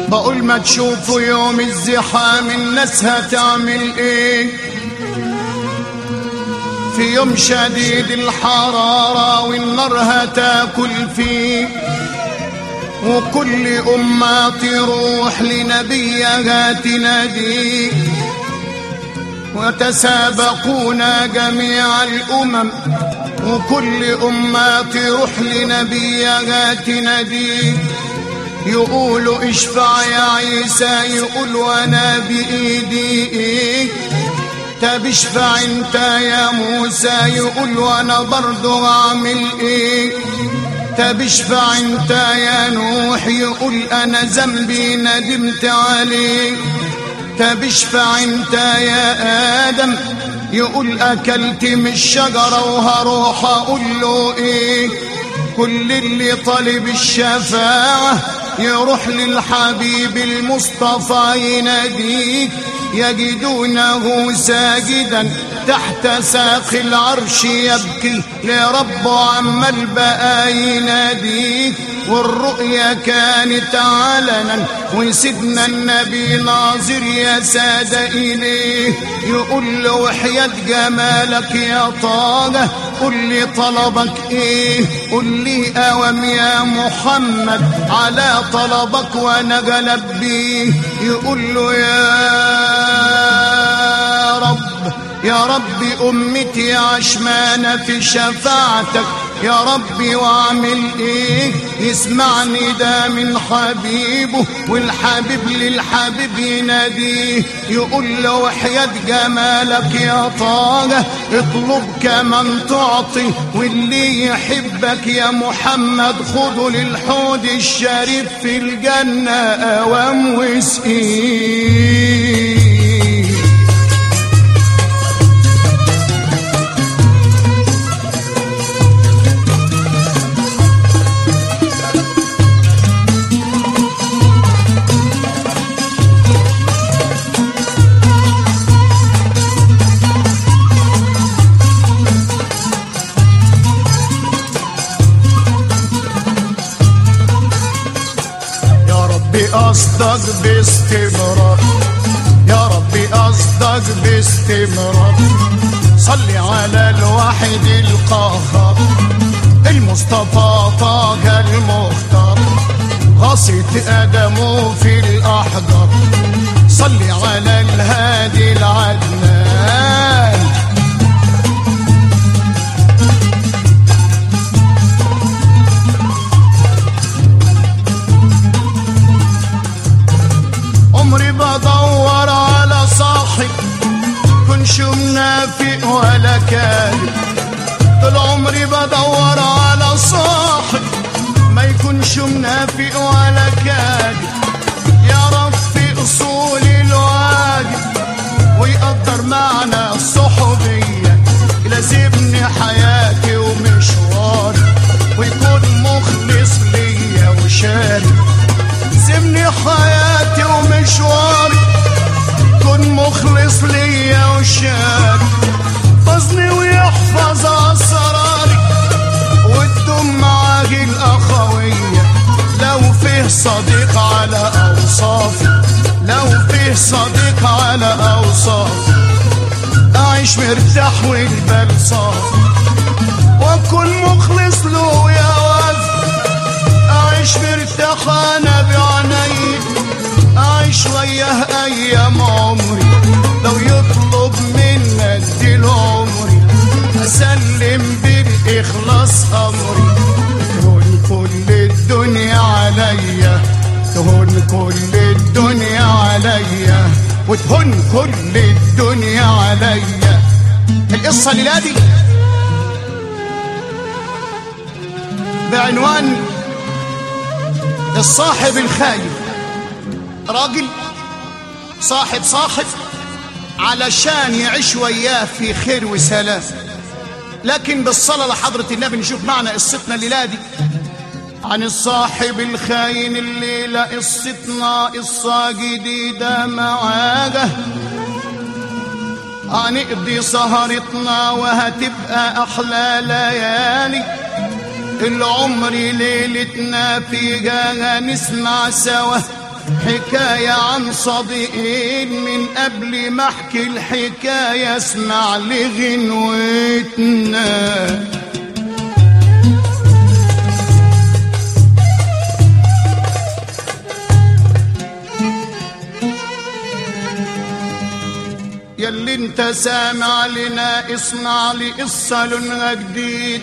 بقول ما تشوفوا يوم الزحام الناس هتعمل ايه في يوم شديد الحرارة والنار هتاكل فيه، وكل أمة تروح لنبيها تناديه، وتسابقون جميع الأمم وكل أمة تروح لنبيها تناديه، يقولوا اشفع يا عيسى، يقول وانا بإيدي ايه، طب اشفع انت يا موسى، يقول وانا برضو اعمل ايه، طب اشفع انت يا نوح، يقول انا ذنبي ندمت عليه، طب اشفع انت يا ادم، يقول اكلت من الشجرة وهروح اقول له ايه. كل اللي طالب الشفاعة يروح للحبيب المصطفى يناديه، يجدونه ساجدا تحت ساق العرش يبكي لربه عمال بقى يناديه، والرؤيا كانت علنا وسيدنا النبي ناظر يا سادة إليه، يقول له وحياة جمالك يا طه قل لي طلبك ايه، قل لي اوام يا محمد على طلبك وانا جلبيه، يقول له يا رب أمتي عشمانة في شفاعتك يا ربي، واعمل ايه يسمعني ده من حبيبه، والحبيب للحبيب يناديه، يقول له وحياة جمالك يا طه اطلب كمن تعطي، واللي يحبك يا محمد خده للحوض الشريف في الجنة اوام واسقيه. قصدك باستمرار يا ربي، قصدك باستمرار، صلي على الواحد القهار المصطفى طه المختار، غصت آدمه في الأحجار، صلي على الهادي العدنان. عمري بدور على صاحب كنش منافق ولا كاذب، طول عمري بدور على صاحب ما يكونش منافق ولا كاذب، يعرف في اصول الواجب ويقدر معنى الصحوبية، يلازمني حياتي ومشواري ويكون مخلص ليا وشاري، يلازمني حياتي ومشواري كن مخلص ليا وشاري، يحفظني ويحفظ اسراري وتدوم معاه الاخويه، لو فيه صديق على اوصافي، لو فيه صديق على اوصافي، اعيش مرتاح والبال صافي واكون مخلص له يا وفي، اعيش مرتاح انا بعيني، اعيش وياه ايام عمري، لو يطلب مني اديله عمري، اسلم بالاخلاص امري، تهون كل الدنيا عليا، تهون كل الدنيا عليا، وتهون كل الدنيا عليا. القصه الليله دي بعنوان الصاحب الخايف. راجل صاحب علشان يعيش وياه في خير وسلام، لكن بالصلاة لحضرة النبي نشوف معنى قصتنا الليلة دي عن الصاحب الخاين. الليلة قصتنا قصة جديدة معاجة، هنقضي سهرتنا وهتبقى أحلى ليالي، العمر ليلتنا فيها هنسمع سوا حكاية عن صديقين، من قبل ما احكي الحكاية اسمع لغنوتنا. ياللي انت سامع لنا اسمع لي قصة لونها جديد،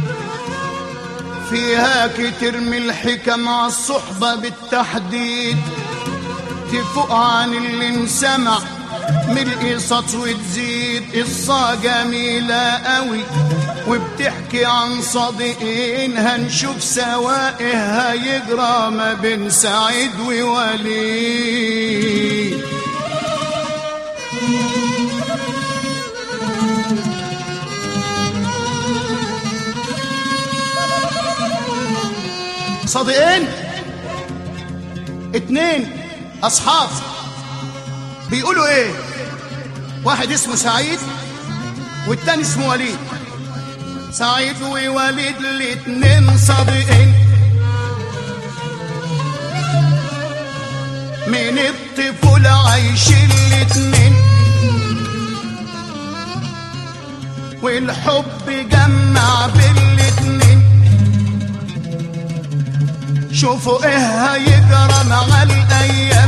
فيها كتير من الحكم مع الصحبة بالتحديد، تفوق عن اللي انسمع من القصص وتزيد. قصة جميلة قوي وبتحكي عن صديقين، هنشوف سوا ايه هيجرى ما بين سعيد ووليد. صديقين اتنين اصحاب بيقولوا ايه، واحد اسمه سعيد والتاني اسمه وليد. سعيد ووليد الاتنين صديقين من الطفولة عايشين الاتنين، والحب جمع بالاتنين. شوفوا ايه هيجرى مع الايام،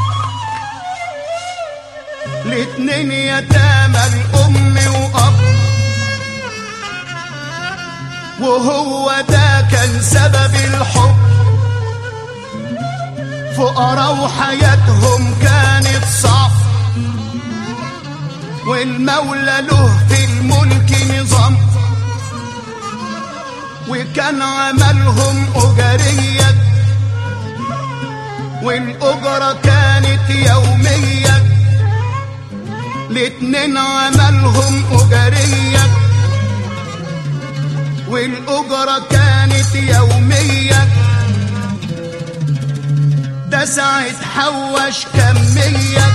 الاتنين يتامى الام واب، وهو ده كان سبب الحب. فقراء وحياتهم كانت صعب، والمولى له في الملك نظام، وكان عملهم أجرية، والأجرة كانت يومية. الاتنين عملهم أجرية والأجرة كانت يومية. ده سعيد حوش كمية،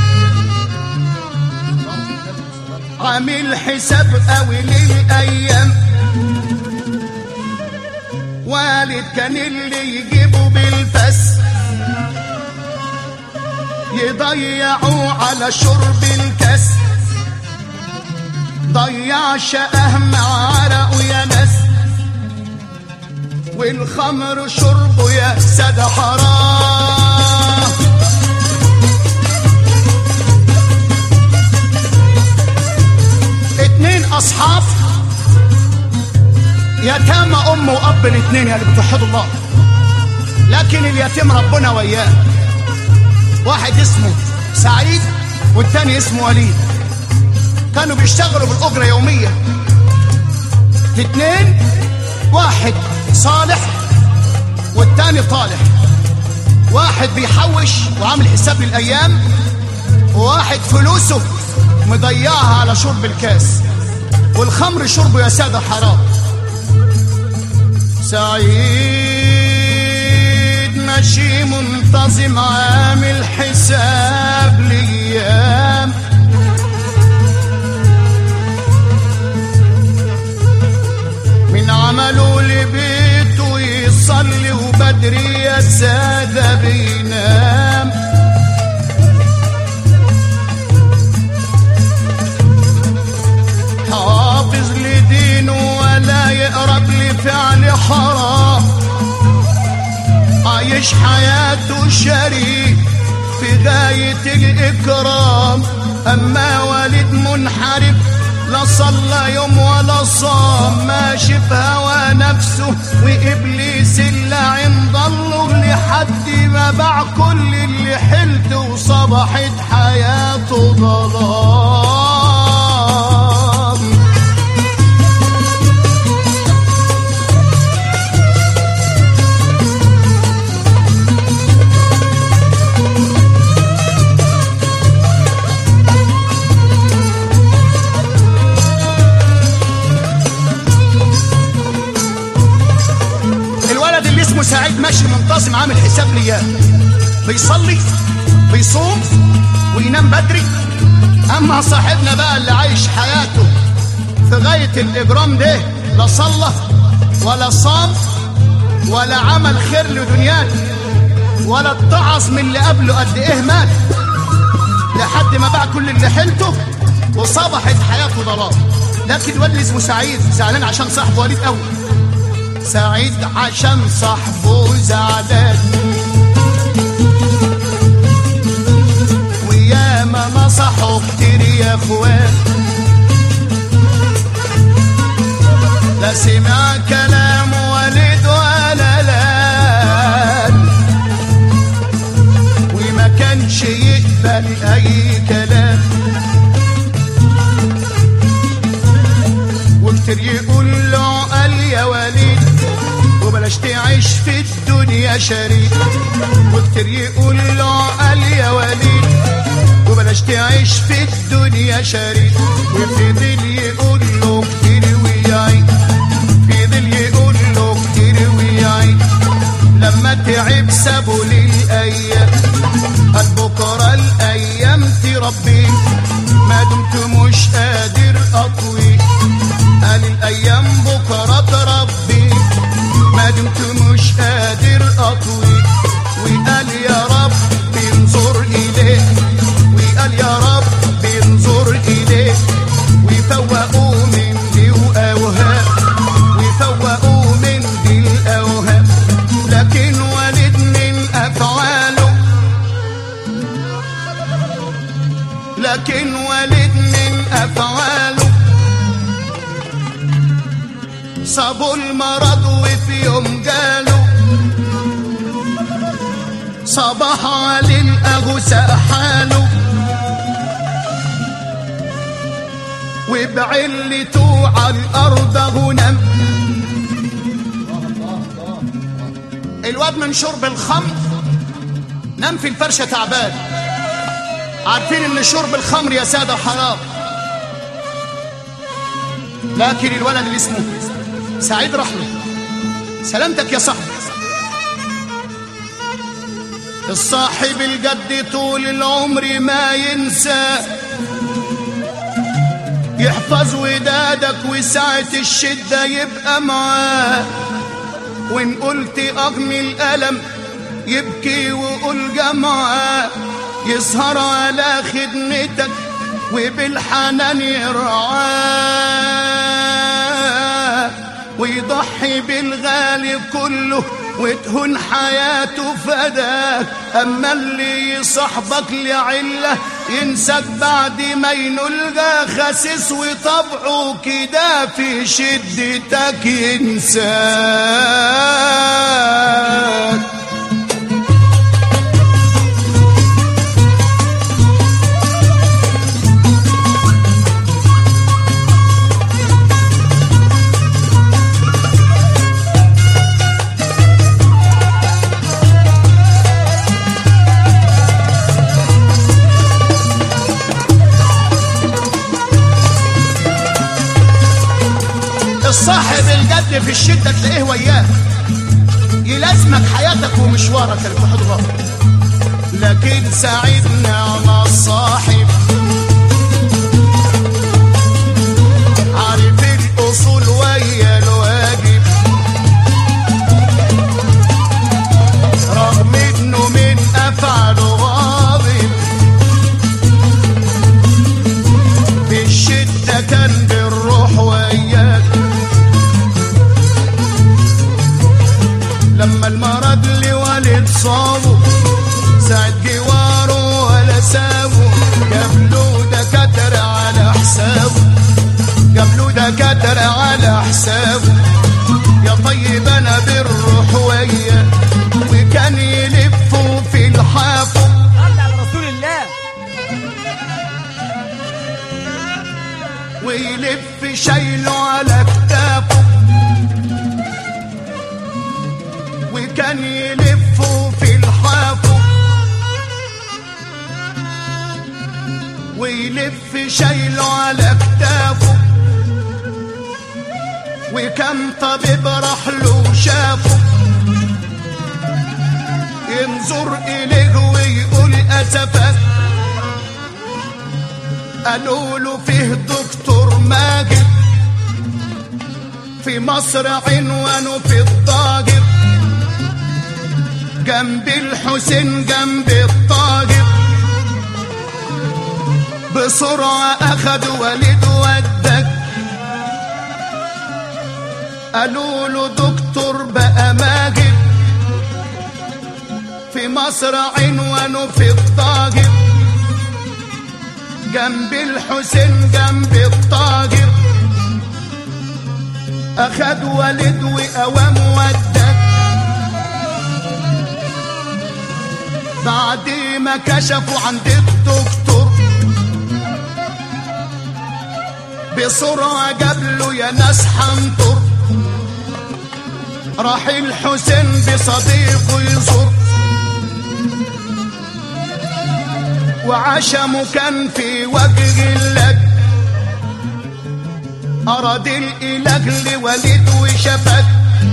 عامل حساب قوي للأيام. والد كان اللي يجيبه بالفس، يضيعوا على شرب الكاس. ضيع شقه مع عرقه يا ناس، والخمر شربه يا سادة حرام. اتنين اصحاب يتامى ام واب، الاتنين اللي بتوحدوا الله، لكن اليتيم ربنا وياه. واحد اسمه سعيد والتاني اسمه وليد، كانوا بيشتغلوا بالاجره يوميه. الاتنين واحد صالح والتاني طالح، واحد بيحوش وعامل حساب للايام، وواحد فلوسه مضيعها على شرب الكاس، والخمر شربه يا ساده حرام. سعيد ماشي منتظم عامل حساب ليام، من عمله لبيته يصلي وبدري يا سادة بينام. حافظ لدينه ولا يقرب لفعل حرام، عايش حياته شريف في غاية الإكرام. أما والد منحرف لا صلى يوم ولا صام، ماشي في هوى نفسه وإبليس اللي عند الله، لحد ما باع كل اللي حلته وصبحت حياته ظلام. سعيد ماشي منتظم عامل حساب لياه، بيصلي بيصوم وينام بدري. اما صاحبنا بقى اللي عايش حياته في غاية الاجرام ده، لا صلى ولا صام ولا عمل خير لدنياه، ولا اتعظ من اللي قبله قد ايه مات، لحد ما باع كل اللي حيلته وصبحت حياته ضلال. لكن الواد اللي اسمه سعيد زعلان عشان صاحبه وليد قوي. سعيد عشان صاحبه زعلان، وياما نصحه كتير يا اخوان، لا سمع كلام وليد ولا لان، وما كانش يقبل اي كلام، وكتير يقول له قال يا وليد وبلاش تعيش في الدنيا شريك، وكتير يقول له قال يا وليد وبلاش تعيش في الدنيا شريك، وفضل يقول له كتير ويعيد، فضل يقول له كتير ويعيد، لما تعب سابوا لي الايام، قال بكره الايام تربي ما دمت مش قادر اطوي، قال الايام بكره تربي ما دمت مش قادر اطوي، وقال يا رب انظر اليه، وقال يا رب انظر اليه، ويفوقوا من دي واوهام، ويفوقوا من دي الاوهام. لكن وليد من افعاله، لكن وليد من افعاله صابوا المرض، وفي يوم جاله صباح علي الاغوساء حاله، وبعلته على الارض هنم. الواد من شرب الخمر نام في الفرشه تعبان. عارفين ان شرب الخمر يا ساده حرام، لكن الولد اللي اسمه سعيد راح له. سلامتك يا صاحبي. الصاحب الجد طول العمر ما ينسى، يحفظ ودادك وساعة الشدة يبقى معاه، وإن قلت أغني الألم يبكي وقول جمعاه، يسهر على خدمتك وبالحنان يرعاه، ويضحي بالغالي كله وتهون حياته فداك. أما اللي يصاحبك لعلة ينساك بعد ما ينلقى خسيس، وطبعه كده في شدتك ينساك. الصاحب الجد في الشدة تلاقيه وياه، يلازمك حياتك ومشوارك اللي في حضره. لكن سعيد نعم الصاحب، عارف الأصول ويا الواجب، رغم انه من أفعاله غاضب، في الشدة كان بالروح وياك. لما المرض لولد صابه ساعد جواره ولا سابه، جابله دكاترة على حسابه، جابله دكاترة على حسابه. يا طيب انا بالروح وياه، وكان يلفوا في الحافه. صلي على رسول الله. ويلف شايله على كتافه، وكان يلفوا في الحافه، ويلف شايله على كتافه. وكم طبيب راح له وشافه، ينظر إليه ويقول أسفك. قالوا له فيه دكتور ماجد في مصر عنوانه في الضاجر، جنب الحب الحسين جنب الطاهر، بسرعة أخدوا وليد ودك، قالوا له دكتور بقى ماجد في مصر عنوانه في الطاهر، جنب الحسين جنب الطاهر، أخد وليد وقوام ودك. بعد ما كشفوا عند الدكتور بسرعة جابله يا ناس حنطر، راح الحسين بصديقه يزور، وعشمه كان في وجه الله، أراد الإله لوليد وشفك،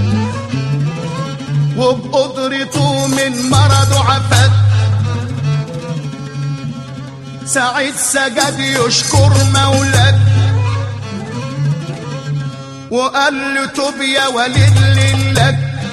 وبقدرته من مرضه عفك. سعيد سجد يشكر مولاه، وقال له توب يا وليد لله،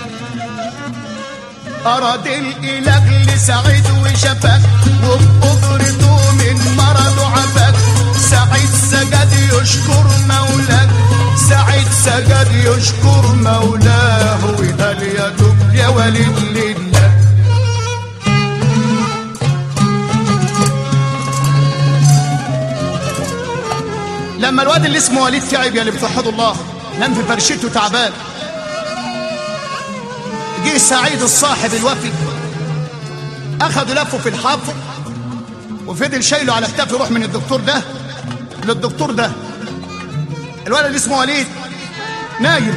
أراد الإله لسعيد وشفك، وبقدرته من مرضه عفك. سعيد سجد يشكر مولاه، سعيد سجد يشكر مولاه، وقال يا توب يا وليد لله. لما الواد اللي اسمه وليد تعب يا اللي بتوحدوا الله، نام في فرشته تعبان، جه سعيد الصاحب الوفي اخذوا لفه في الحافظ، وفضل شايله على كتافه يروح من الدكتور ده للدكتور ده. الولد اللي اسمه وليد نايم،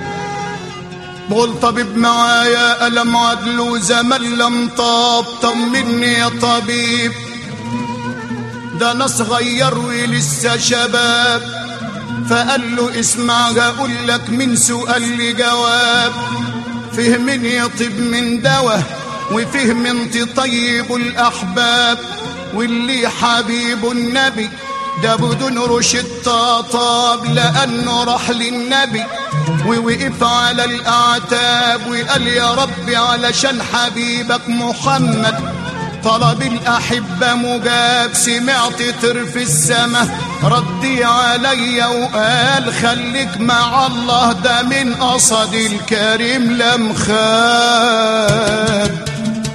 بقول طبيب معايا ألم عدل وزمن لم طاب، طمني يا طبيب ده انا صغير ولسه شباب. فقال له اسمع هقول لك من سؤال لجواب، فيه من يطيب من دواء وفيه من تطيب الأحباب، واللي حبيب النبي ده بدون رشدة طاب، لأنه راح للنبي ووقف على الأعتاب، وقال يا ربي علشان حبيبك محمد طلب الأحبة مجاب. سمعت طير في السماء ردي عليا وقال خليك مع الله، ده من قصد الكريم لم خاب.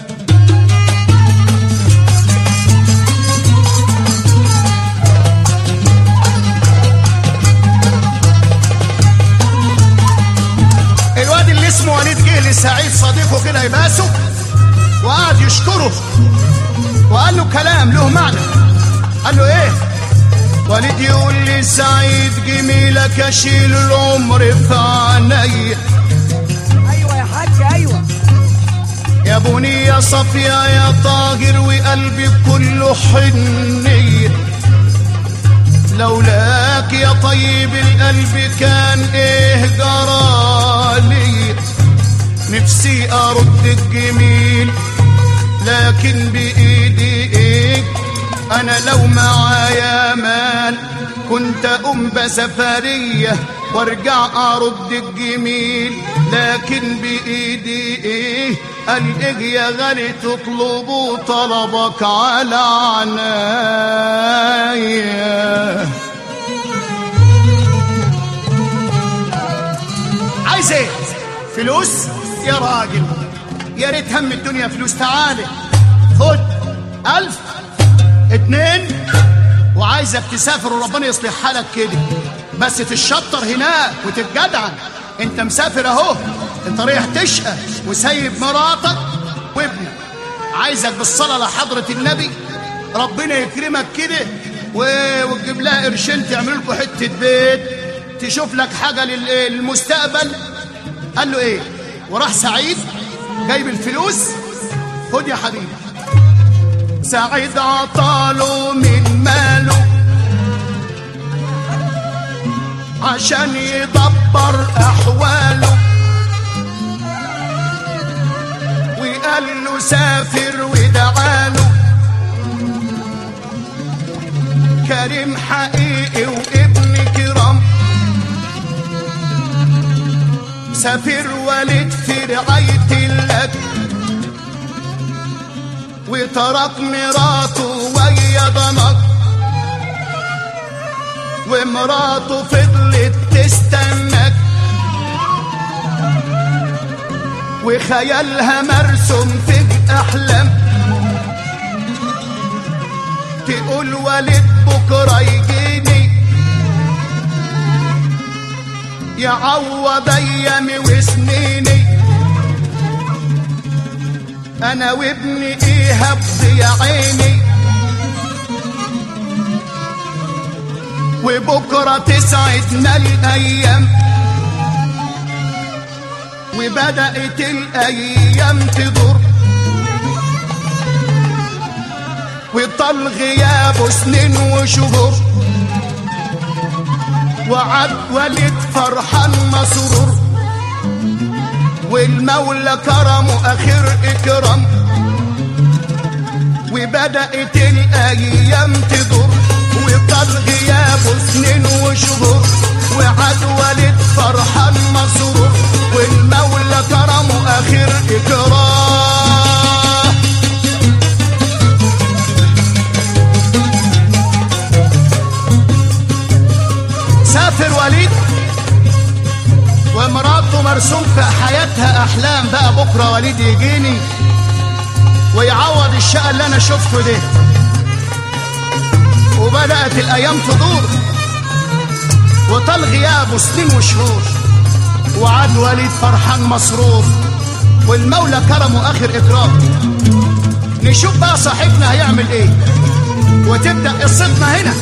الواد اللي اسمه وليد جه لسعيد صديقه كده يباسه، وقعد يشكره وقال له كلام له معنى. قال له ايه؟ وليد يقول لي سعيد جميلك اشيل العمر في عينيا. ايوه يا حاج ايوه يا بني يا صفية يا طاهر وقلبي كله حنية، لولاك يا طيب القلب كان ايه جرالي. نفسي ارد الجميل لكن بايدي ايه، انا لو معايا مال كنت اقوم بسفريه وارجع ارد الجميل، لكن بايدي ايه. قال ايه يا غالي تطلبوا طلبك على عنايا. عايز ايه؟ فلوس يا راجل؟ يا ريت هم الدنيا فلوس. تعالى خد 1000 2 وعايزك تسافر وربنا يصلح حالك كده، بس تشطر هناك وتتجدعن. انت مسافر اهو، انت رايح تشقى وسايب مراتك وابنك. عايزك بالصلاة لحضرة النبي ربنا يكرمك كده وتجيب لها قرشين تعمل لكم حتة بيت، تشوف لك حاجة للمستقبل. قال له ايه؟ وراح سعيد جايب الفلوس. خد يا حبيبي. سعيد عطاله من ماله عشان يدبر احواله، وقال له سافر ودعاله كريم حقيقي وابن كرام. سافر ولد في رعاية الله وترك مراته ويا ضنك، ومراته فضلت تستنك، وخيالها مرسوم في أحلام، تقول ولد بكرة يجيني يعوض أيامي وسنيني، أنا وابني إيه هبض يا عيني، وبكرة تسعدنا الأيام، وبدأت الأيام تدور، وطال غيابه سنين وشهور، وعد ولد فرحان مسرور، والمولى كرمه آخر إكرام، وبدأت الأيام تدور، وطال غيابه سنين وشهور، وعد ولد فرحان مسرور، والمولى كرمه آخر إكرام. سافر وليد ومراته مرسوم في حياتها أحلام، بقى بكرة وليد يجيني ويعوض الشقة اللي أنا شفته ده، وبدأت الأيام تدور، وطال غيابه سنين وشهور، وعاد وليد فرحان مسرور، والمولى كرمه آخر إكرام. نشوف بقى صاحبنا هيعمل إيه، وتبدأ قصتنا هنا.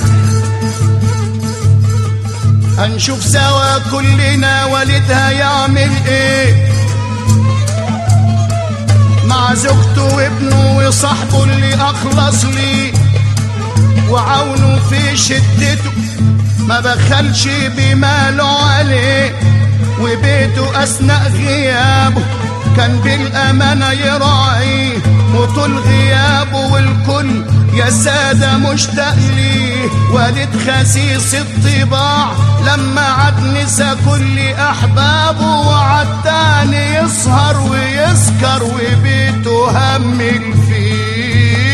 هنشوف سوا كلنا وليد هيعمل إيه مع زوجته وابنه وصاحبه اللي أخلص ليه، وعاونه في شدته ما بخلش بماله عليه، وبيته أثناء غيابه كان بالأمانة يراعيه، وطول غيابه والكل يا سادة مشتاق ليه، وليد خسيس الطباع لما عاد نسى كل أحبابه، وعاد تاني يسهر ويسكر وبيته همل فيه.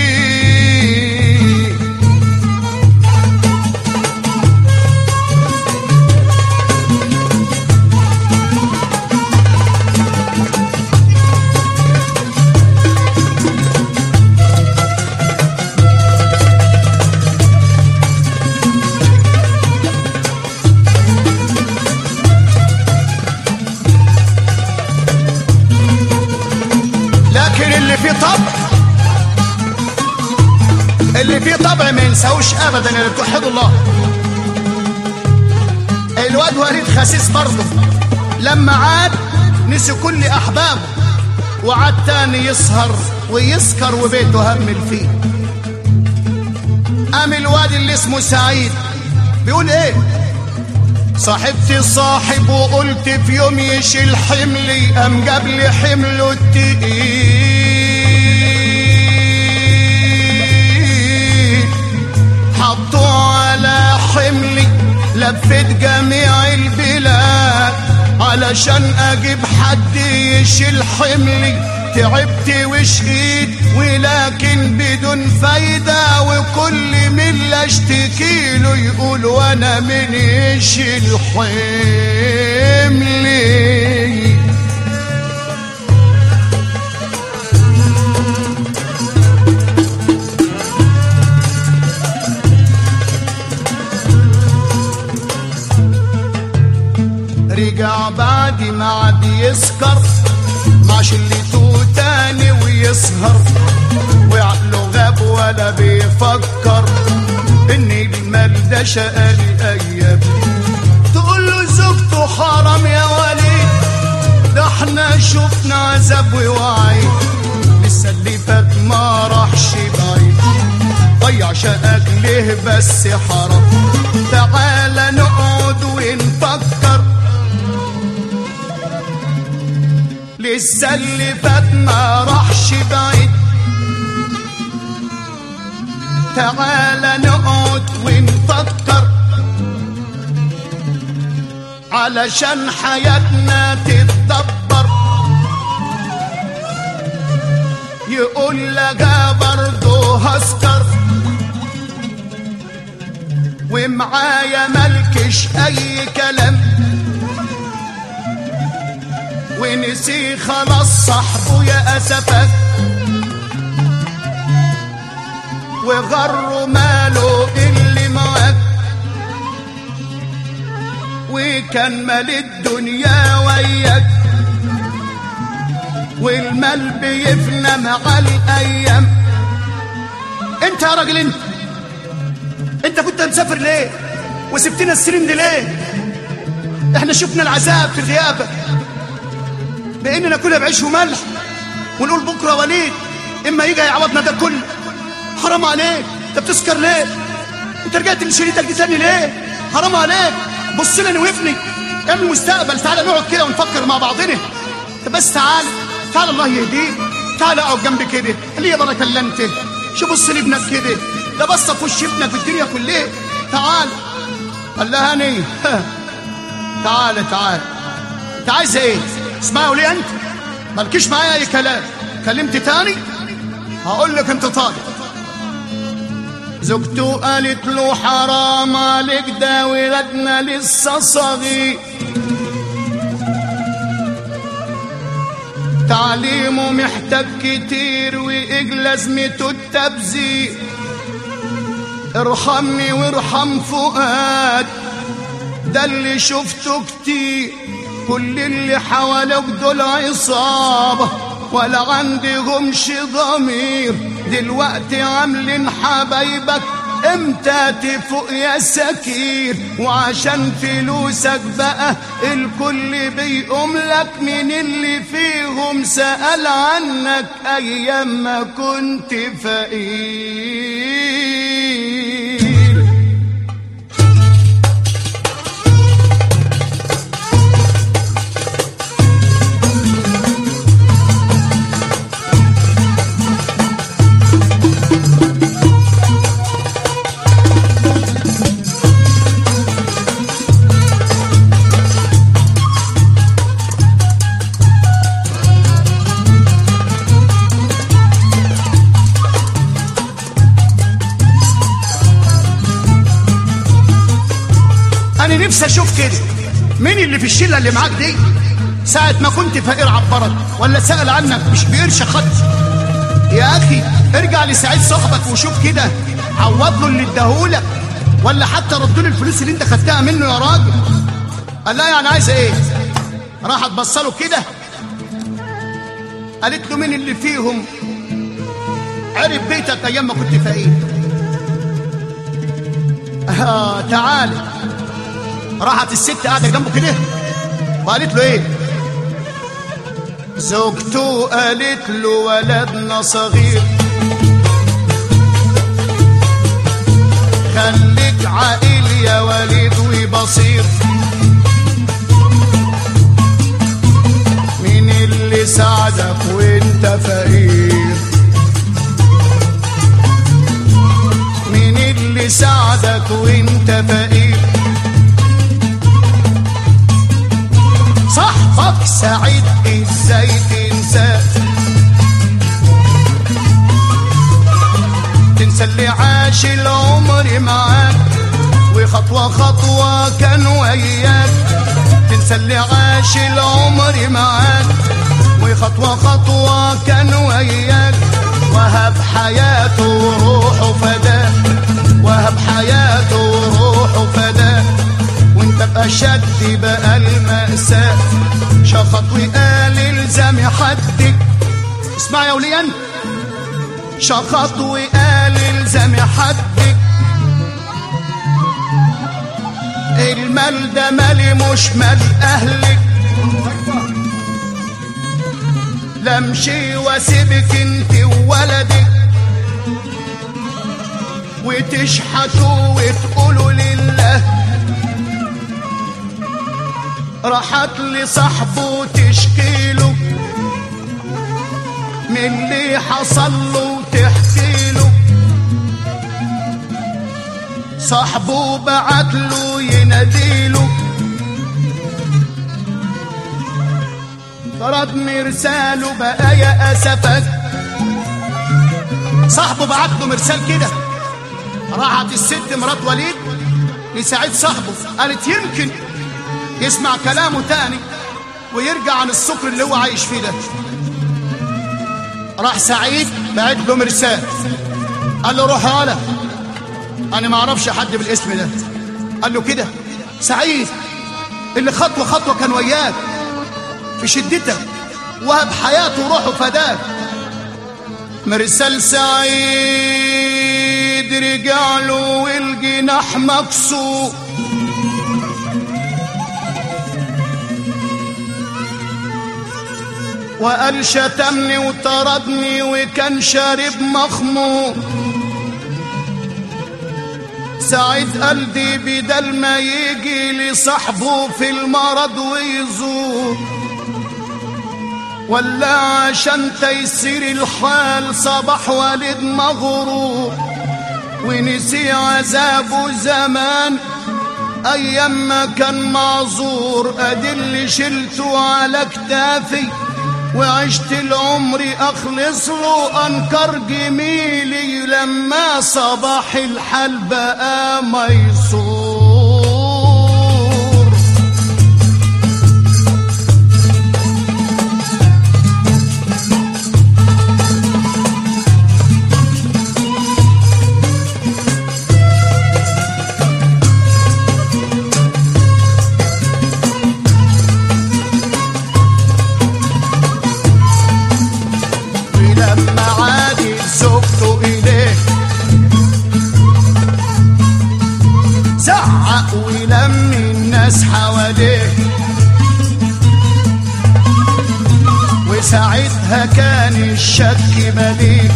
اللي فيه طبع ما ينساوش ابدا اللي توحد الله. الواد وليد خسيس برضه لما عاد نسي كل احبابه، وعاد تاني يسهر ويسكر وبيته همل فيه. قام الواد اللي اسمه سعيد بيقول ايه؟ صاحبتي صاحب وقلت في يوم يشيل حملي، قام جاب لي حمله التقيل، حطوه على حملي، لفت جميع البلاد علشان اجيب حد يشيل حملي. تعبت وشقيت ولكن بدون فايدة، وكل من اللي اشتكيله يقول وانا من يشيل حملي. رجع بعد ما عاد يسكر مع شلته تاني ويسهر، وعقله غاب ولا بيفكر ان المال ده شقالي ايام. تقول له زوجته حرام يا وليد، ده احنا شفنا عذاب ووعيد، لسه اللي فات ما راحش بعيد، ضيع شقاك ليه بس حرام. تعالى نقعد ونفكر، لسه اللي فات ما راحش بعيد. تعالى نقعد ونفكر علشان حياتنا تتدبر. يقول لها برضه هسكر ومعايا ملكش اي كلام، ونسي خلاص صاحبه يا اسفك، وغره ماله اللي معاك، وكان مال الدنيا وياك، والمال بيفنى مع الايام. انت يا راجل انت كنت مسافر ليه وسبتنا السنين دي ليه؟ احنا شفنا العذاب في غيابك، باننا كنا بعيش وملح ونقول بكره وليد اما يجي يعوضنا ده كله. حرام عليك، انت بتسكر ليه؟ انت رجعت لشريطك دي تاني ليه؟ حرام عليك، بص لي وافني، اعمل مستقبل. تعالى نقعد كده ونفكر مع بعضنا. انت بس تعالى الله يهديك، تعالى اقعد جنبي كده، ليه بركه الا انت. شوف بص لابنك كده، ده بصه في وش ابنك في الدنيا كلها. تعال قال لها هاني تعالى انت عايز ايه؟ اسمعي وليه انت مالكيش معايا اي كلام. كلمت تاني هقول لك انت طالب. زوجته قالت له حرام عليك، ده ولادنا لسه صغير، تعليمه محتاج كتير وايج لازمته التبذير. ارحمني وارحم فؤاد، ده اللي شفته كتير، كل اللي حواليك دول عصابة ولا عندهمش ضمير. دلوقتي عاملين حبايبك امتى تفوق يا سكير، وعشان فلوسك بقى الكل بيقوم لك. من اللي فيهم سأل عنك ايام ما كنت فقير. أنا نفسي أشوف كده مين اللي في الشلة اللي معاك دي ساعة ما كنت فقير عبرك ولا سأل عنك مش بقرش خط. يا أخي ارجع لسعيد صاحبك وشوف كده عوض له اللي اداهولك ولا حتى رد له الفلوس اللي انت خدتها منه يا راجل. قال لا يعني عايز ايه؟ راحت بصله كده قالت له مين اللي فيهم عرف بيتك ايام ما كنت فقير؟ تعالى. راحت الست قاعده جنبه كده وقالت له ايه؟ زوجته قالت له ولدنا صغير، خليك عاقل يا وليد وبصير، مين اللي ساعدك وانت فقير؟ مين اللي ساعدك وانت فقير؟ صاحبك سعيد ازاي تنساه؟ تنسى اللي عاش العمر معاك وخطوة خطوة كان وياك. تنسى اللي عاش العمر معاك وخطوة خطوة كان وياك، وهب حياته وروحه فداك، وهب حياته وروحه فداك، وانت بأشد بقى المأساة. شخط وقال الزم حدك، اسمع يا وليان، شخط وقال الزم حدك، المال ده مالي مش مال اهلك، لمشي واسيبك انت وولدك وتشحتوا وتقولوا لله. راحت لصاحبه تشكيله من اللي حصل له وتحكيله. صاحبه بعت له يناديله، فرد مرساله بقى يا اسفك، صاحبه بعت له مرسال كده. راحت الست مرات وليد لسعيد صاحبه، قالت يمكن يسمع كلامه تاني ويرجع عن السكر اللي هو عايش فيه ده. راح سعيد بعت له مرسال، قال له روح يالا، انا ما اعرفش حد بالاسم ده. قال له كده سعيد اللي خطوه خطوه كان وياك في شدتك وهب حياته وروحه فداك. مرسال سعيد رجع له والجناح مكسور، وقال شتمني وطردني وكان شارب مخمور. سعيد قال دي بدل ما يجي لصاحبه في المرض ويزور، ولا عشان تيسير الحال صباح والد مغرور، ونسي عذابه زمان ايام ما كان معذور. ادي اللي شلته على كتافي وعشت العمر اخلص له، انكر جميلي لما صباح الحال بقى ميسور. ولم الناس حواليه، وساعتها كان الشك مليك،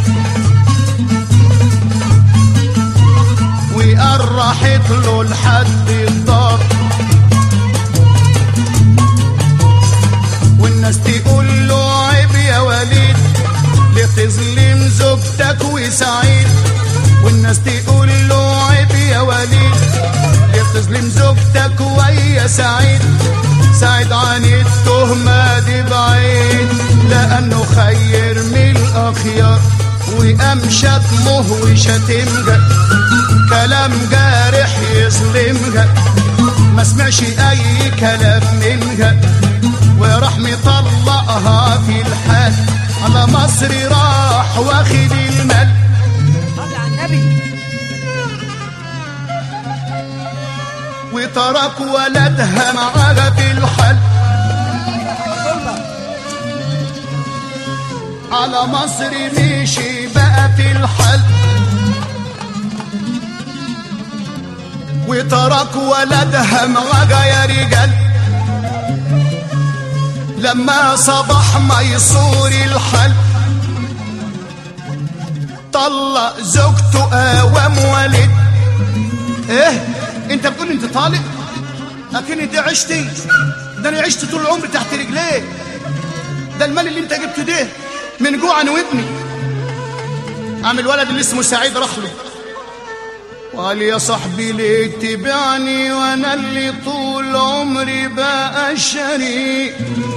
وقرحت له لحد الدار، والناس تقول له عيب يا وليد ليه تظلم زوجتك وسعيد، والناس تقول له عيب يا وليد تظلم زوجتك ويا سعيد. سعيد عن التهمة دي بعيد لأنه خير من الأخيار، وقام شتمه وشتمها كلام جارح يظلمها، ما سمعش أي كلام منها وراح مطلقها في الحال. على مصر راح واخد المال، صلي على النبي، وترك ولدها معاها في الحل. على مصر مشي بقى في الحل، وترك ولدها معاها يا رجال. لما صباح ميسور الحل طلق زوجته قوام ولد. ايه انت بتقول انت طالق؟ لكن انت عشتي، ده انا عشت طول العمر تحت رجليك، ده المال اللي انت جبته ده من جوع انا وابني. قام الولد اللي اسمه سعيد راح له وقال يا صاحبي ليه تبعني وانا اللي طول عمري بقى شريك،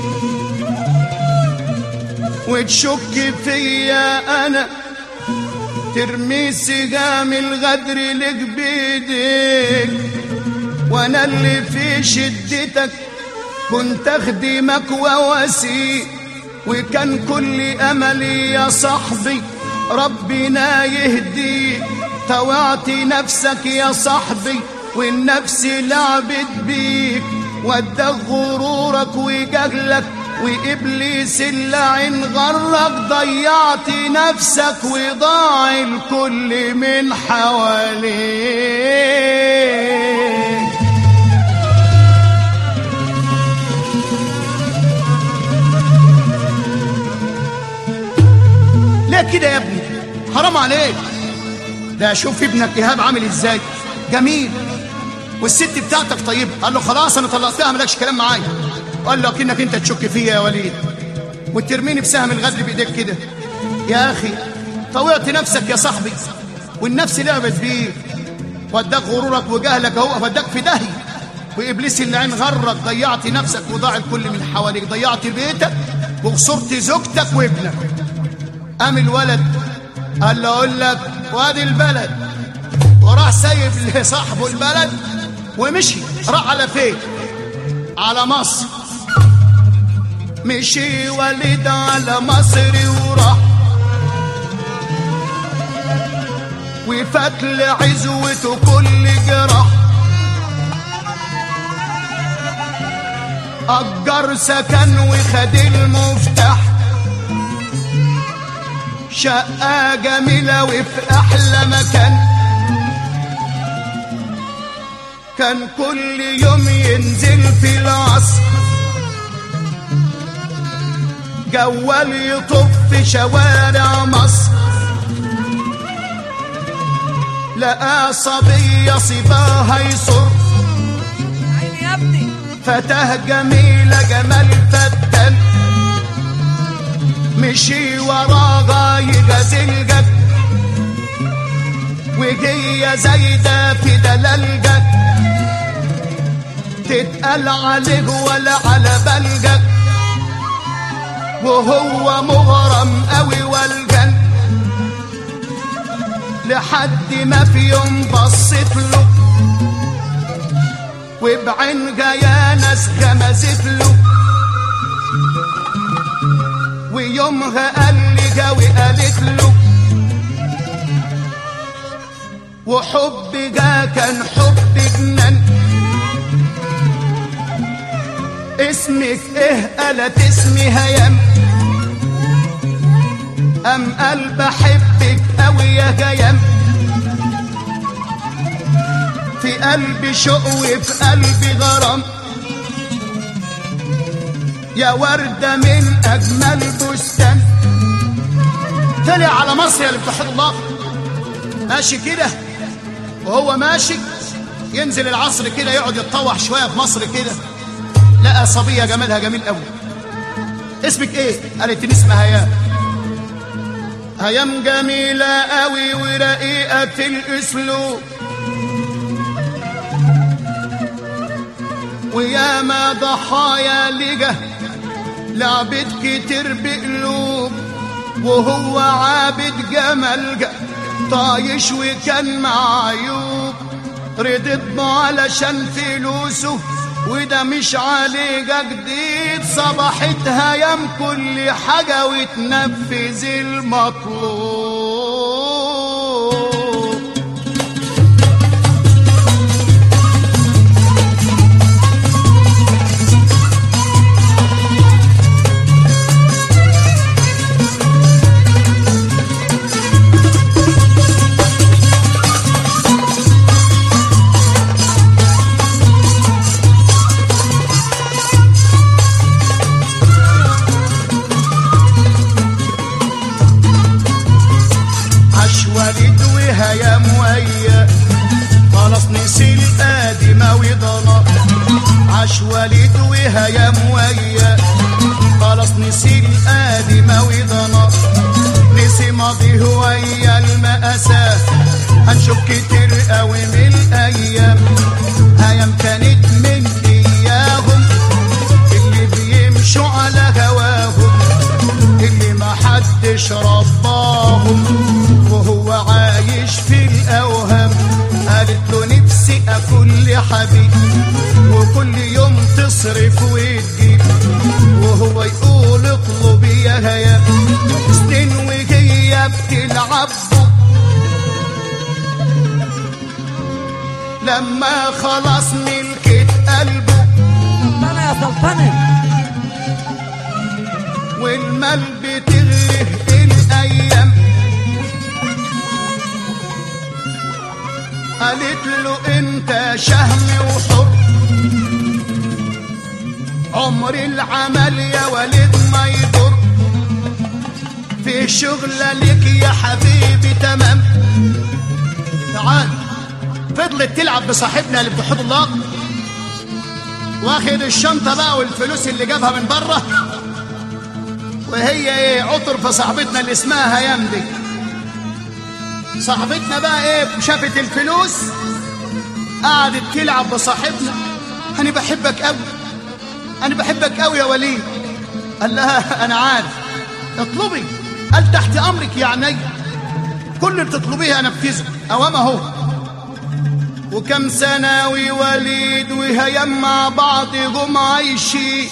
وتشك فيا انا ترمي سجام الغدر لك بيديك، وانا اللي في شدتك كنت اخدمك وواسيك، وكان كل املي يا صاحبي ربنا يهديك. طوعت نفسك يا صاحبي والنفس لعبت بيك، وداك غرورك وجهلك وإبليس اللعين غرك، ضيعت نفسك وضاع الكل من حواليك. ليه كده يا ابني؟ حرام عليك، ده شوف ابنك إيهاب عامل ازاي، جميل والست بتاعتك طيبة. قال له خلاص انا طلقتها مالكش كلام معايا. قال له اكنك انت تشك فيا يا وليد وترميني بسهم الغدر بايديك كده. يا اخي طوعت نفسك يا صاحبي والنفس لعبت بيك، وداك غرورك وجهلك اهو وداك في دهي، وابليس اللعين غرك، ضيعت نفسك وضاع الكل من حواليك، ضيعت بيتك وخسرت زوجتك وابنك. قام الولد قال له اقول لك وادي البلد، وراح سايب لصاحبه البلد ومشي. راح على فين؟ على مصر. مشي وليد على مصر وراح، وفات لعزوته كل جراح. أجر سكن وخد المفتاح، شقة جميلة وفي أحلى مكان. كان كل يوم ينزل في العصر، جوال يطف في شوارع مصر. لقى صبية صباها يصر، عيني يا ابني، فتاة جميلة جمال فتان. مشي وراها يجازل جد، وهي زايدة في دلال جد. تتقال عليه ولا على بلجد، وهو مغرم قوي والجن. لحد ما في يوم بصت له، وبعين جاية ناس غمزت له. ويومها قال لي جاوي قالت له، وحب جا كان حب جنان. اسمك ايه؟ قالت اسمي هيام. ام قال بحبك قوي يا جيام. في قلبي شوق وفي قلبي غرام، يا وردة من أجمل بستان. طلع على مصر يا اللي بتوحد الله. ماشي كده، وهو ماشي ينزل العصر كده يقعد يتطوح شوية في مصر كده. لقى صبية جمالها جميل قوي. اسمك ايه؟ قالت لي اسمها هيام. هيام جميلة قوي ورقيقة الاسلوب، وياما ضحايا لجه لعبت كتير بقلوب. وهو عابد جمال طايش وكان معيوب. رضيت علشان فلوسه وده مش عليه جديد. صبحت هيام كل حاجة وتنفذ المطلوب. وليد وهيام وياه، خلاص نسي القديمة وضنا. عاش وليد وهيام وياه، خلاص نسي القديمة وضنا. نسي ماضيه ويا المأساة، هنشوف كتير قوي من الأيام. هيام كانت من إياهم اللي بيمشوا على هواهم، اللي ما حدش رباهم وهو عايش في الأوهام. قالت له نفسي أكل حبيب، وكل يوم تصرف وتجيب. وهو يقول اطلب يا هيام. سنين وهي بتلعب، لما خلاص ملكت قلبه سلطنة يا سلطنة، والمال بتغرق الأيام. قالت له انت شهم وحب، عمر العمل يا ولد ما يضر. في شغلة لك يا حبيبي تمام. تعال. فضلت تلعب بصاحبنا اللي بتوحد الله، واخد الشنطة بقى والفلوس اللي جابها من بره. وهي ايه؟ عطر في صاحبتنا اللي اسمها هيام دي. صاحبتنا بقى ايه؟ شافت الفلوس قعدت تلعب بصاحبنا. انا بحبك قوي، انا بحبك قوي يا وليد. قال لها انا عارف، اطلبي. قال تحت امرك يا عيني. كل اللي تطلبيه انفذه اوام اهو. وكم سنة ووليد وهيام مع بعض جم عايشين،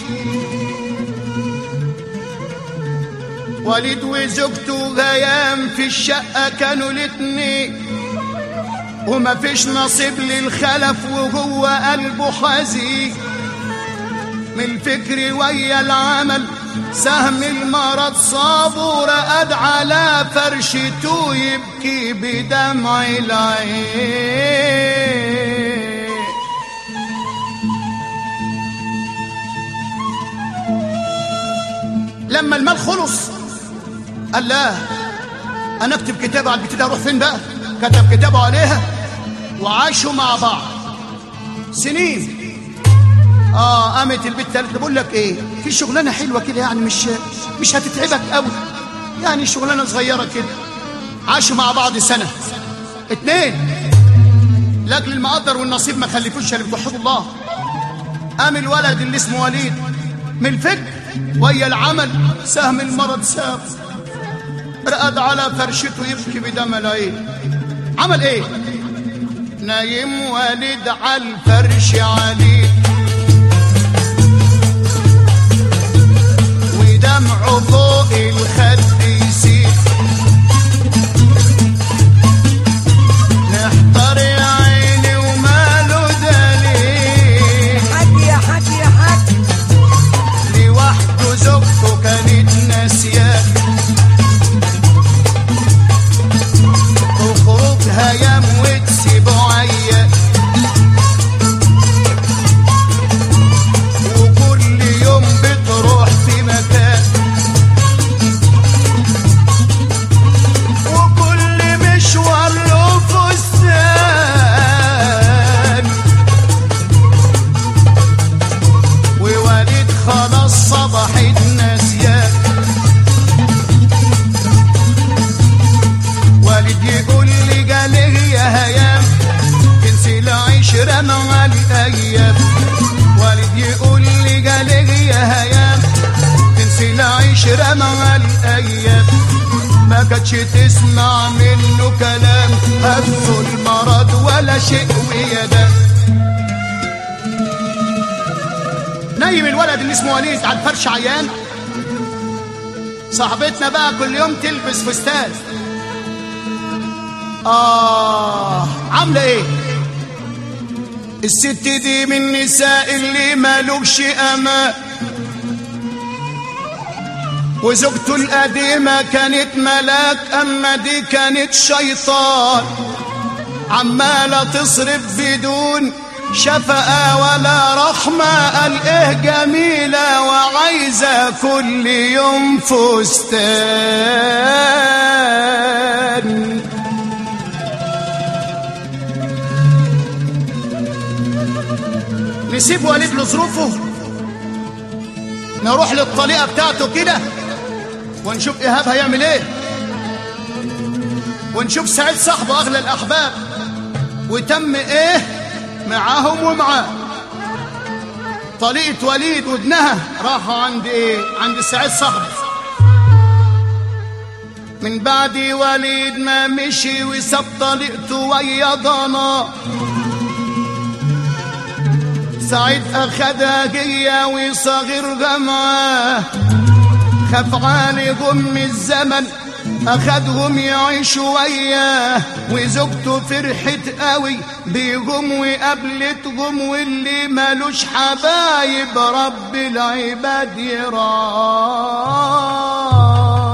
وليد وزوجته هيام في الشقة كانوا الاتنين، وما فيش نصيب للخلف وهو قلبه حزين من الفكر ويا العمل. سهم المرض صابه رقد على فرشته يبكي بدمع العين. لما المال خلص قال لا انا اكتب كتابه على البتاع، اروح فين بقى؟ كتب كتابه عليها وعاشوا مع بعض سنين. قامت البت قالت له بقول لك ايه، في شغلانه حلوه كده يعني مش هتتعبك قوي، يعني شغلانه صغيره كده. عاشوا مع بعض سنه اتنين، لاجل المقدر والنصيب ما خلفوش اللي بتوحدوا الله. قام الولد اللي اسمه وليد من الفكر ويا العمل، سهم المرض ساب رقد على فرشته يبكي بدم العين. عمل ايه؟ نايم وليد على الفرش عليه ودمعه فوق الخد يسيل، نحضر يا عيني وماله دليل. حاج يا حاج يا حاج، لوحده زوجته كانت ناسياه، تخرج هيام وتسيبه عيان، وكل يوم بتروح في مكان، وكل مشوار له فستان. ووليد خلاص صبحت ناسياه، والد يقول لي قاله يا هيام تنسي العشرة مع الأيام. والد يقول لي قاله يا هيام تنسي العشرة مع الأيام. ما كانتش تسمع منه كلام، هفه المرض ولا شيء ويدا. نايم الولد اللي اسمه وليد على الفرش عيان. صاحبتنا بقى كل يوم تلبس فستان. عامله ايه الست دي؟ من النساء اللي مالوش امان، وزوجته القديمه كانت ملاك، اما دي كانت شيطان، عماله تصرف بدون شفقه ولا رحمه. قال ايه جميله وعايزه كل يوم فستان. نسيب وليد لظروفه، نروح للطليقه بتاعته كده ونشوف ايهاب هيعمل ايه، ونشوف سعيد صاحبه اغلى الاحباب وتم ايه معاهم ومعاه. طليقه وليد وابنها راحوا عند ايه؟ عند سعيد صاحبه. من بعد وليد ما مشي وساب طليقته ويا ضنا، سعيد أخدها جية وصغيرها معاه، خاف عليهم الزمن أخدهم يعيشوا وياه. وزوجته فرحت قوي بيهم وقابلتهم، واللي مالوش حبايب رب العباد يراه.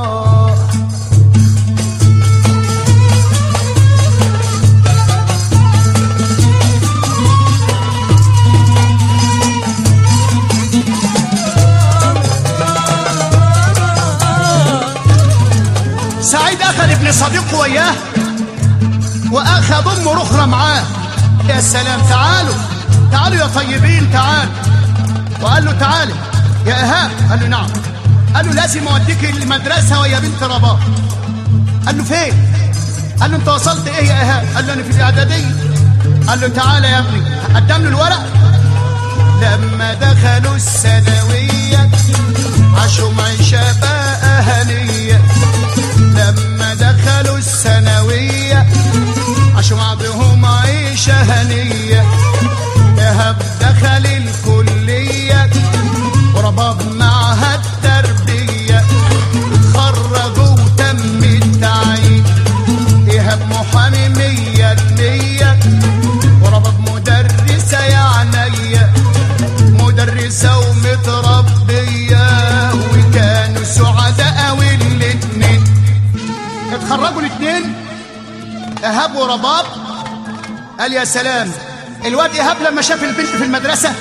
سعيد أخذ ابن صديقه وياه وأخذ أمه رخرة معاه. يا سلام، تعالوا يا طيبين تعالوا. وقال له تعالى يا إيهاب. قال له نعم. قال له لازم أوديك المدرسة ويا بنت رباب. قال له فين؟ قال له أنت وصلت إيه يا إيهاب؟ قال له أنا في الإعدادية. قال له تعالى يا ابني. قدم له الورق. لما دخلوا الثانوية عاشوا معيشة بقى هنية. لما دخلوا الثانوية اتخرجوا الاثنين ايهاب ورباب. قال يا سلام، الواد ايهاب لما شاف البنت في المدرسه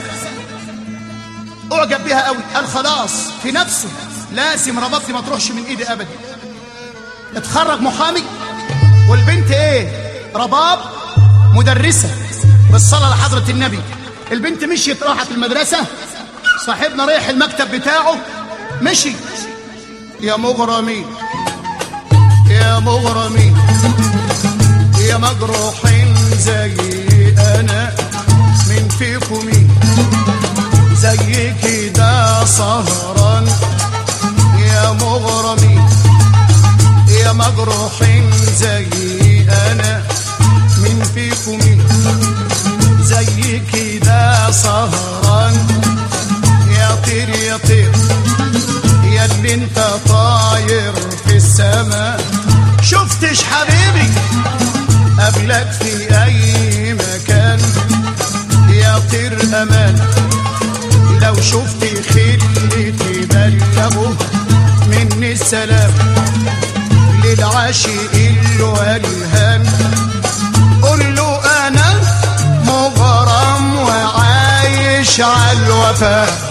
اعجب بها قوي، قال خلاص في نفسه لازم رباب دي ما تروحش من ايدي ابدا. اتخرج محامي، والبنت ايه؟ رباب مدرسه بالصلاه لحضره النبي. البنت مشيت راحت المدرسه، صاحبنا رايح المكتب بتاعه مشي. يا مغرمين يا مغرمين يا مجروحين زي انا، من فيكم مين زي كده سهران؟ يا مغرمين يا مجروحين زي انا، من فيكم مين زي كده سهران؟ يا طير يا طير يا اللي انت طاير في السماء، شفتش حبيبي قبلك في اي مكان؟ يا طير امان لو شفت خلي تبلغه مني السلام للعاشق الولهان. قول له انا مغرم وعايش على الوفاء.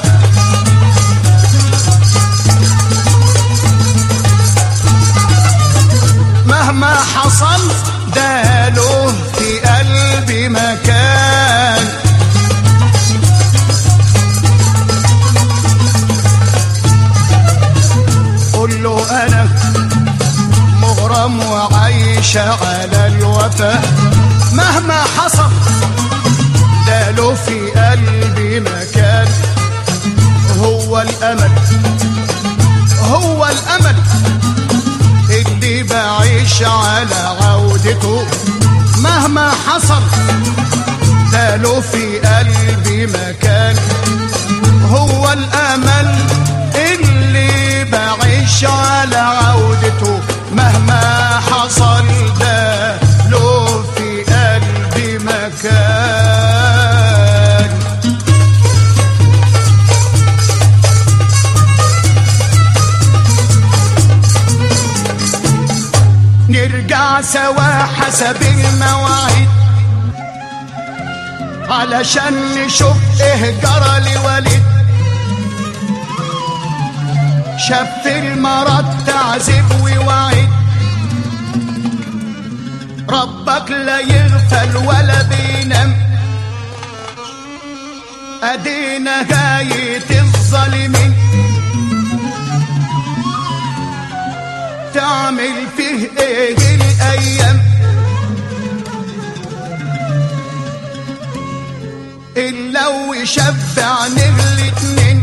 مهما حصل ده له في قلبي مكان. قول له انا مغرم وعايش على الوفاء. مهما حصل ده له في قلبي مكان. هو الامل هو الامل اللي بعيش على عودته. مهما حصل ده له في قلبي مكان. هو الامل اللي بعيش على عودته. مهما حصل ده له في قلبي مكان. نرجع سوا حسب المواعيد علشان نشوف ايه جرى لوليد. شاف في المرض تعذيب ووعيد، ربك لا يغفل ولا بينام. ادينا غاية الظالمين، تعمل فيه ايه الايام؟ الا وشبعني الاتنين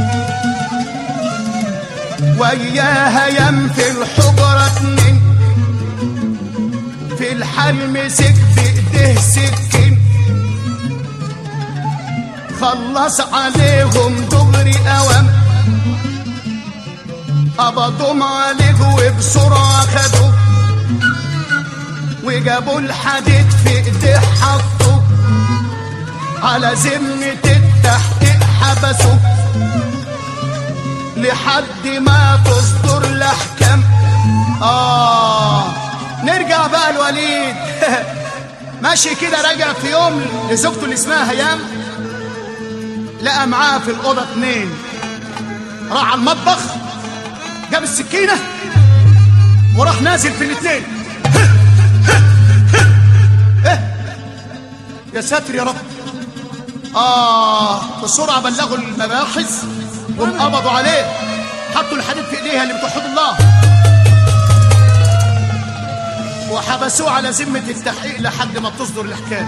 وياها يم في الحجرة اتنين. في الحال مسك بايديه سكين، خلص عليهم دغري اوام. قبضوا عليه وبسرعة خدوه وجابوا الحديد في ايديه حطوه. على ذمة التحقيق حبسوه لحد ما تصدر الاحكام. نرجع بقى الوليد. ماشي كده راجع في يوم لزوجته اللي اسمها هيام، لقى معاه في الأوضة اتنين. راح على المطبخ جاب السكينة وراح نازل في الاتنين. يا ساتر يا رب. بسرعة بلغوا المباحث وانقبضوا عليه، حطوا الحديد في ايديها اللي بتوحد الله وحبسوه على ذمة التحقيق لحد ما تصدر الحكاية.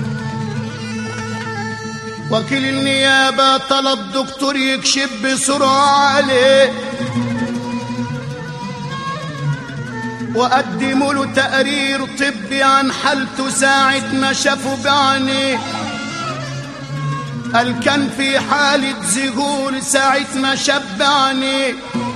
وكيل النيابة طلب دكتور يكشف بسرعة عليه وقدموا له تقرير طبي عن حالته ساعة ما شافوا بعينيه. قال كان في حالة ذهول ساعة ما شاف بعينيه،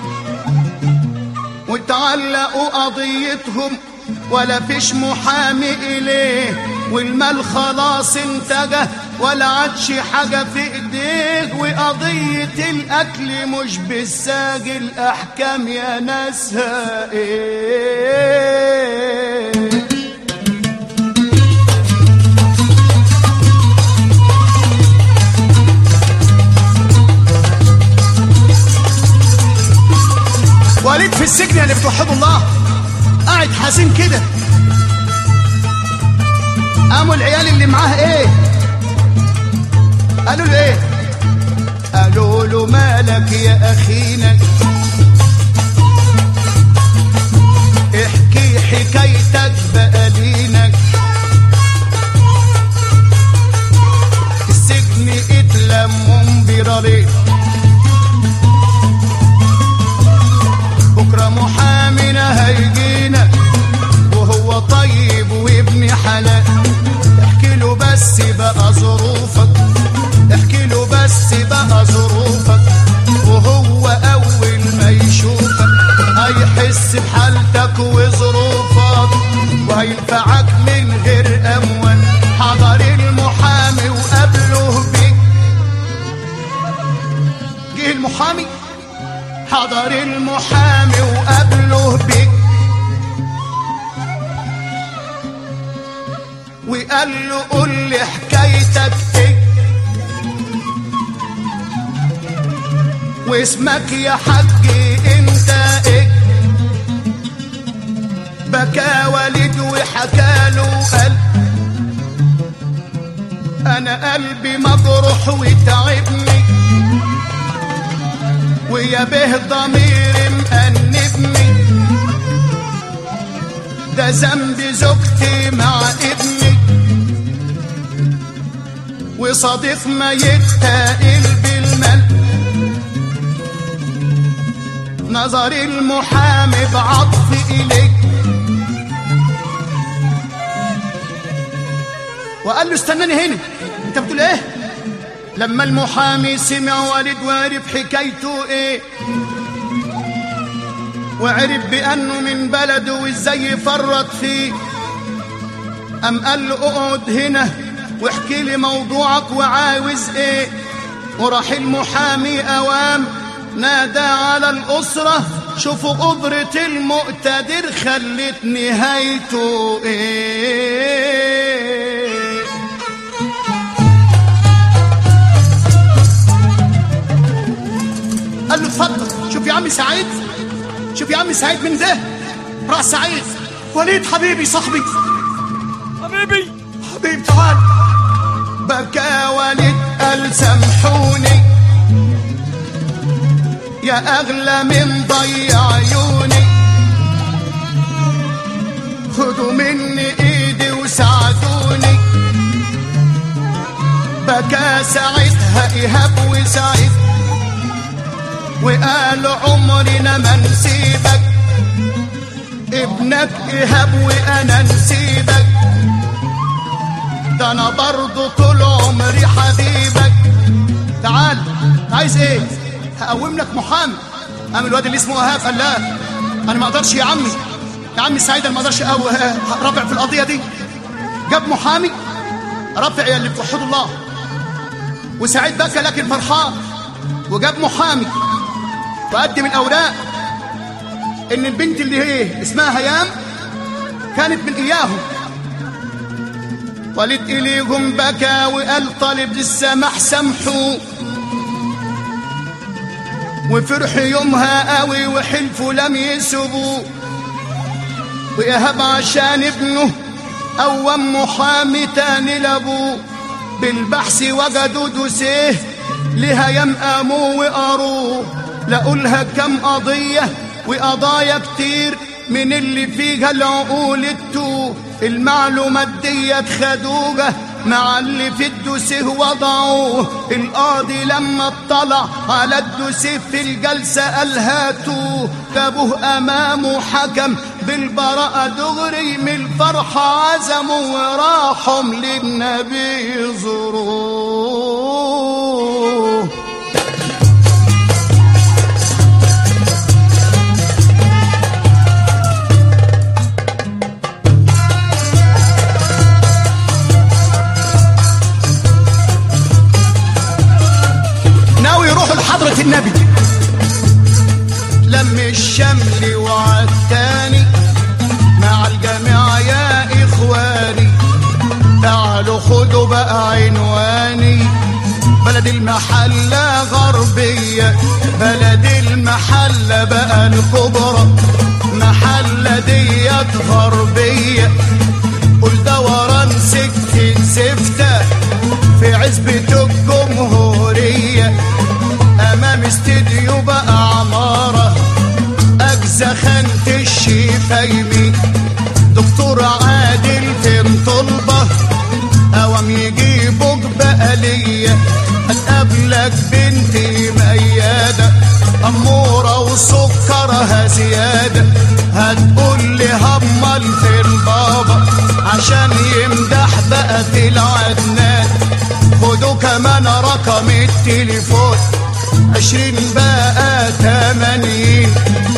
وتعلقوا قضيتهم ولا فيش محامي إليه، والمال خلاص انتجه ولا عادش حاجة في ايديه، وقضية الأكل مش بالساجل أحكام يا ناسها ايه. قاعد حزين كده. قاموا العيال اللي معاه ايه؟ قالوا له ايه؟ قالوا له مالك يا اخينا، احكي حكايتك بقى لينا. السجن اتلموا انبرارين، بكره محامينا هيجينا وهو طيب وابن حلال. احكي له بس بقى ظروفك، احكي له بس بقى ظروفك، وهو اول ما يشوفك هيحس بحالتك وظروفك وهينفعك من غير اموال. حضر المحامي وقابله بيك، جه المحامي حضر المحامي وقابله بيك وقال له قول لي حكايتك ايه واسمك يا حجي انت ايه. بكى والد وحكاله قال انا قلبي مجروح وتعبني ويا به ضميري مأنبني، ده ذنب زوجتي مع ابني وصديق ما يتقل بالمال. نظر المحامي بعطف إليك وقال له استناني هنا، انت بتقول ايه؟ لما المحامي سمع والد وعرف حكايته ايه وعرف بأنه من بلده وازاي يفرط فيه، قام قال له اقعد هنا واحكي لي موضوعك وعاوز ايه. وراح المحامي اوام نادى على الأسرة شوفوا قدرة المقتدر خلت نهايته ايه. قال له اتفضل. شوف يا عم سعيد، شوف يا عم سعيد من ده راس سعيد. وليد حبيبي صاحبي حبيبي حبيبي تعال. بكى وليد قال سامحوني يا أغلى من ضيع عيوني، خدوا مني إيدي وساعدوني. بكى ساعتها إيهاب وسعيد وقالوا عمرنا ما نسيبك، ابنك إيهاب وأنا نسيبك، ده أنا برضو طول عمري حبيبك. تعال عايز إيه؟ هقوم لك محامي. قام الواد اللي اسمه وهاب قال لا انا ما اقدرش يا عمي، يا عمي سعيد انا ما اقدرش رافع في القضيه دي. جاب محامي رافع يا اللي بتوحدوا الله، وسعيد بكى لكن فرحان. وجاب محامي وقدم الاوراق ان البنت اللي هي اسمها هيام كانت من اياهم. ولد اليهم بكى وقال طالب للسماح سامحوا، وفرح يومها قوي وحلفوا لم يسبوا. وإيهاب عشان ابنه قوم محامي تاني لابوه، بالبحث وجدوا دوسيه لهيام قاموا وقروه، لقوا لها كم قضية وقضايا كتير من اللي فيها العقول التوه. المعلومات ديت خدوها مع اللي في الدوسيه وضعوه. القاضي لما اطلع على الدوسيه في الجلسة قال هاتوه، جابوه امامه حكم بالبراءة دغري، من الفرحة عزموا وراحوا للنبي يزوروه. يروحوا لحضرة النبي لم الشمل وعدتاني مع الجميع يا إخواني، تعالوا خدوا بقى عنواني. بلد المحلة غربية، بلد المحلة بقى الكبرى، محلة دي بلد غربية، قول دوران سكة زفتة في عزبة الجمهورية، أمام استديو بقى عمارة أجزى خانة الشفايمي. دكتور عادل فين طلبة أوام يجيبوك بقى ليا، هتقابلك بنتي ميادة أمورة وسكرها زيادة، هتقول لي همال فين بابا عشان يمدح بقى في العدنان. خدوا كمان رقم التليفون 20 بقى 80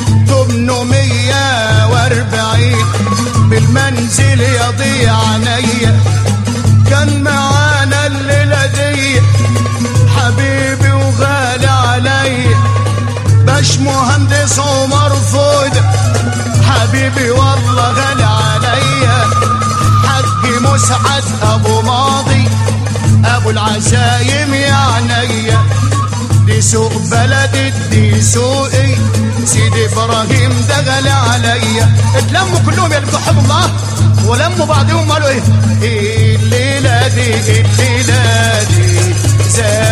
840 بالمنزل يضيع عينيا. كان معانا الليلة دي حبيبي وغالي عليا باش مهندس عمر فودة، حبيبي والله غالي عليا. حاج مسعد ابو ماضي ابو العزايم يا عينيا، دي سوق بلدي دي سوقي سيدي ابراهيم ده غالي عليا. اتلموا كلهم يا اللي بتحبوا الله ولموا بعضهم قالوا ايه الليله دي الليله دي